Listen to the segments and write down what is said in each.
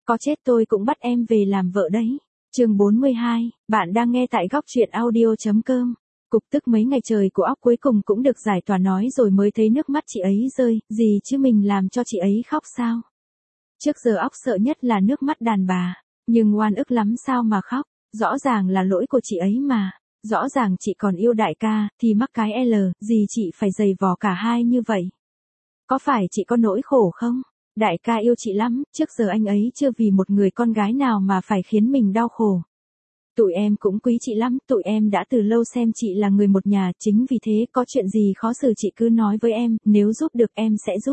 có chết tôi cũng bắt em về làm vợ đấy. Chương 42, bạn đang nghe tại góc truyện audio.com. Cục tức mấy ngày trời của óc cuối cùng cũng được giải tỏa nói rồi mới thấy nước mắt chị ấy rơi, gì chứ mình làm cho chị ấy khóc sao? Trước giờ óc sợ nhất là nước mắt đàn bà, nhưng oan ức lắm sao mà khóc, rõ ràng là lỗi của chị ấy mà, rõ ràng chị còn yêu đại ca, thì mắc cái L, gì chị phải giày vò cả hai như vậy? Có phải chị có nỗi khổ không? Đại ca yêu chị lắm, trước giờ anh ấy chưa vì một người con gái nào mà phải khiến mình đau khổ. Tụi em cũng quý chị lắm, tụi em đã từ lâu xem chị là người một nhà, chính vì thế có chuyện gì khó xử chị cứ nói với em, nếu giúp được em sẽ giúp.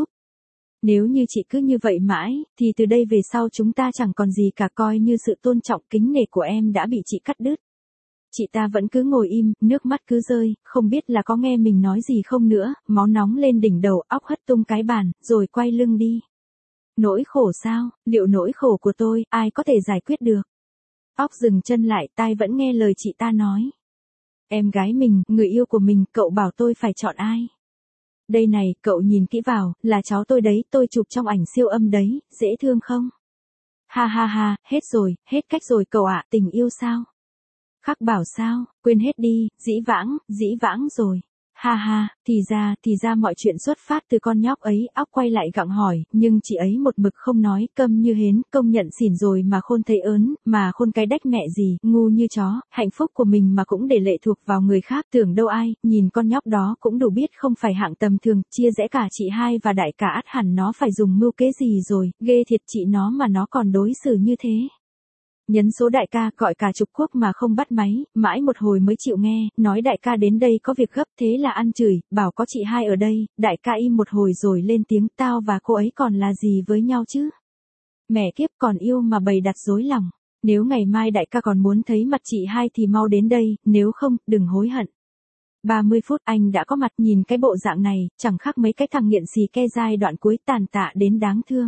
Nếu như chị cứ như vậy mãi, thì từ đây về sau chúng ta chẳng còn gì cả, coi như sự tôn trọng kính nể của em đã bị chị cắt đứt. Chị ta vẫn cứ ngồi im, nước mắt cứ rơi, không biết là có nghe mình nói gì không nữa, máu nóng lên đỉnh đầu, óc hất tung cái bàn, rồi quay lưng đi. Nỗi khổ sao, liệu nỗi khổ của tôi, ai có thể giải quyết được? Óc dừng chân lại, tai vẫn nghe lời chị ta nói. Em gái mình, người yêu của mình, cậu bảo tôi phải chọn ai? Đây này, cậu nhìn kỹ vào, là cháu tôi đấy, tôi chụp trong ảnh siêu âm đấy, dễ thương không? Ha ha ha, hết rồi, hết cách rồi cậu ạ, tình yêu sao? Khắc bảo sao, quên hết đi, dĩ vãng rồi. Ha ha, thì ra mọi chuyện xuất phát từ con nhóc ấy, óc quay lại gặng hỏi, nhưng chị ấy một mực không nói, câm như hến, công nhận xỉn rồi mà khôn thấy ớn, mà khôn cái đách mẹ gì, ngu như chó, hạnh phúc của mình mà cũng để lệ thuộc vào người khác, tưởng đâu ai, nhìn con nhóc đó cũng đủ biết không phải hạng tầm thường, chia rẽ cả chị hai và đại ca, ắt hẳn nó phải dùng mưu kế gì rồi, ghê thiệt chị nó mà nó còn đối xử như thế. Nhấn số đại ca, gọi cả chục cuộc mà không bắt máy, mãi một hồi mới chịu nghe, nói đại ca đến đây có việc gấp, thế là ăn chửi, bảo có chị hai ở đây, đại ca im một hồi rồi lên tiếng, tao và cô ấy còn là gì với nhau chứ? Mẹ kiếp, còn yêu mà bày đặt dối lòng, nếu ngày mai đại ca còn muốn thấy mặt chị hai thì mau đến đây, nếu không, đừng hối hận. 30 phút anh đã có mặt, nhìn cái bộ dạng này, chẳng khác mấy cái thằng nghiện xì ke giai đoạn cuối, tàn tạ đến đáng thương.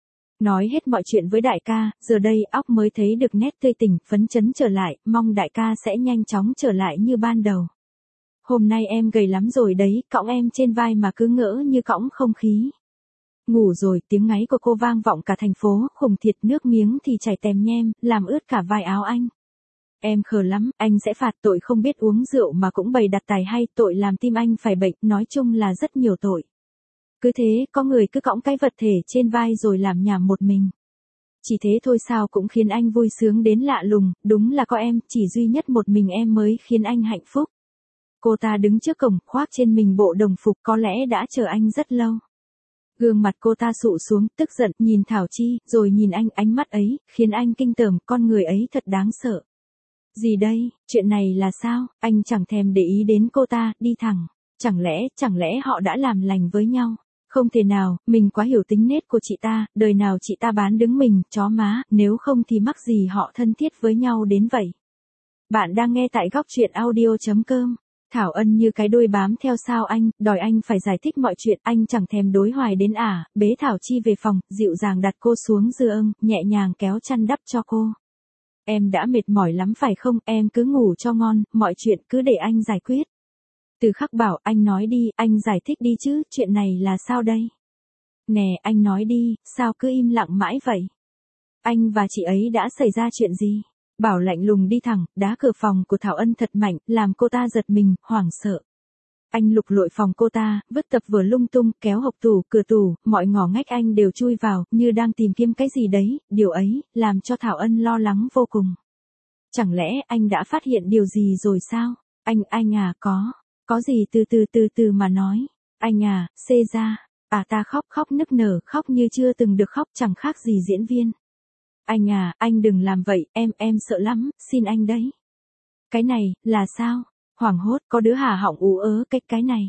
Nói hết mọi chuyện với đại ca, giờ đây óc mới thấy được nét tươi tỉnh, phấn chấn trở lại, mong đại ca sẽ nhanh chóng trở lại như ban đầu. Hôm nay em gầy lắm rồi đấy, cõng em trên vai mà cứ ngỡ như cõng không khí. Ngủ rồi, tiếng ngáy của cô vang vọng cả thành phố, khủng thiệt, nước miếng thì chảy tèm nhem, làm ướt cả vai áo anh. Em khờ lắm, anh sẽ phạt tội không biết uống rượu mà cũng bày đặt tài hay, tội làm tim anh phải bệnh, nói chung là rất nhiều tội. Cứ thế, có người cứ cõng cái vật thể trên vai rồi làm nhảm một mình. Chỉ thế thôi sao cũng khiến anh vui sướng đến lạ lùng, đúng là có em, chỉ duy nhất một mình em mới khiến anh hạnh phúc. Cô ta đứng trước cổng, khoác trên mình bộ đồng phục, có lẽ đã chờ anh rất lâu. Gương mặt cô ta sụ xuống, tức giận, nhìn Thảo Chi, rồi nhìn anh, ánh mắt ấy, khiến anh kinh tởm, con người ấy thật đáng sợ. Gì đây, chuyện này là sao, anh chẳng thèm để ý đến cô ta, đi thẳng. Chẳng lẽ họ đã làm lành với nhau? Không thể nào, mình quá hiểu tính nết của chị ta, đời nào chị ta bán đứng mình, chó má, nếu không thì mắc gì họ thân thiết với nhau đến vậy. Bạn đang nghe tại góc truyện audio.com. Thảo Ân như cái đuôi bám theo sao anh, đòi anh phải giải thích mọi chuyện, anh chẳng thèm đối hoài đến bế Thảo Chi về phòng, dịu dàng đặt cô xuống giường, nhẹ nhàng kéo chăn đắp cho cô. Em đã mệt mỏi lắm phải không, em cứ ngủ cho ngon, mọi chuyện cứ để anh giải quyết. Từ Khắc bảo, anh nói đi, anh giải thích đi chứ, chuyện này là sao đây? Nè, anh nói đi, sao cứ im lặng mãi vậy? Anh và chị ấy đã xảy ra chuyện gì? Bảo lạnh lùng đi thẳng, đá cửa phòng của Thảo Ân thật mạnh, làm cô ta giật mình, hoảng sợ. Anh lục lội phòng cô ta, vứt tập vở lung tung, kéo hộc tủ, cửa tủ, mọi ngõ ngách anh đều chui vào, như đang tìm kiếm cái gì đấy, điều ấy, làm cho Thảo Ân lo lắng vô cùng. Chẳng lẽ anh đã phát hiện điều gì rồi sao? Anh à, có gì từ mà nói. Anh à, xê ra, ta khóc nức nở, khóc như chưa từng được khóc, chẳng khác gì diễn viên. Anh à, anh đừng làm vậy, em sợ lắm, xin anh đấy. Cái này, là sao? Hoảng hốt, có đứa hả họng ú ớ, cái này.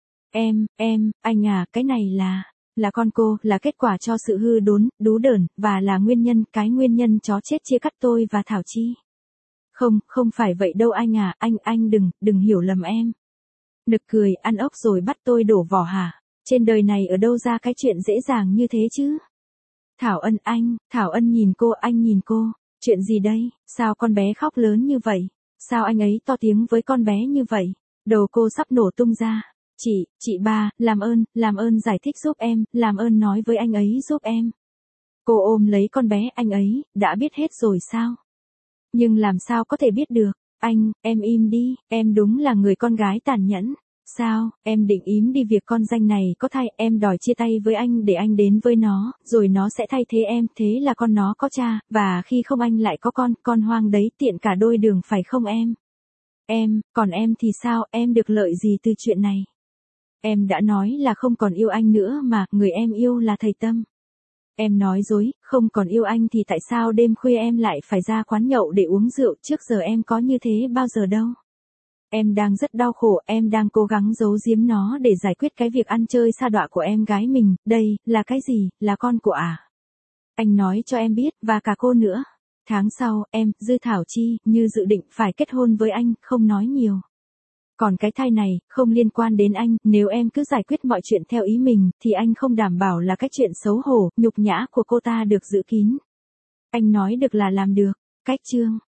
Anh à, cái này là con cô, là kết quả cho sự hư đốn, đú đởn, và là cái nguyên nhân chó chết chia cắt tôi và Thảo Chi. Không phải vậy đâu anh à, anh đừng hiểu lầm em. Nực cười, ăn ốc rồi bắt tôi đổ vỏ hả? Trên đời này ở đâu ra cái chuyện dễ dàng như thế chứ? Thảo Ân nhìn cô, chuyện gì đây, sao con bé khóc lớn như vậy? Sao anh ấy to tiếng với con bé như vậy? Đầu cô sắp nổ tung ra. Chị ba, làm ơn giải thích giúp em, làm ơn nói với anh ấy giúp em. Cô ôm lấy con bé, anh ấy, đã biết hết rồi sao? Nhưng làm sao có thể biết được? Anh, em im đi, em đúng là người con gái tàn nhẫn. Sao, em định ím đi việc con danh này có thai, em đòi chia tay với anh để anh đến với nó, rồi nó sẽ thay thế em, thế là con nó có cha, và khi không anh lại có con hoang đấy, tiện cả đôi đường phải không em? Còn em thì sao, em được lợi gì từ chuyện này? Em đã nói là không còn yêu anh nữa mà, người em yêu là thầy Tâm. Em nói dối, không còn yêu anh thì tại sao đêm khuya em lại phải ra quán nhậu để uống rượu, trước giờ em có như thế bao giờ đâu. Em đang rất đau khổ, em đang cố gắng giấu giếm nó để giải quyết cái việc ăn chơi sa đọa của em gái mình, đây, là cái gì, là con của à? Anh nói cho em biết, và cả cô nữa. Tháng sau, em, Dư Thảo Chi, như dự định phải kết hôn với anh, không nói nhiều. Còn cái thai này, không liên quan đến anh, nếu em cứ giải quyết mọi chuyện theo ý mình, thì anh không đảm bảo là cái chuyện xấu hổ, nhục nhã của cô ta được giữ kín. Anh nói được là làm được. Cách chương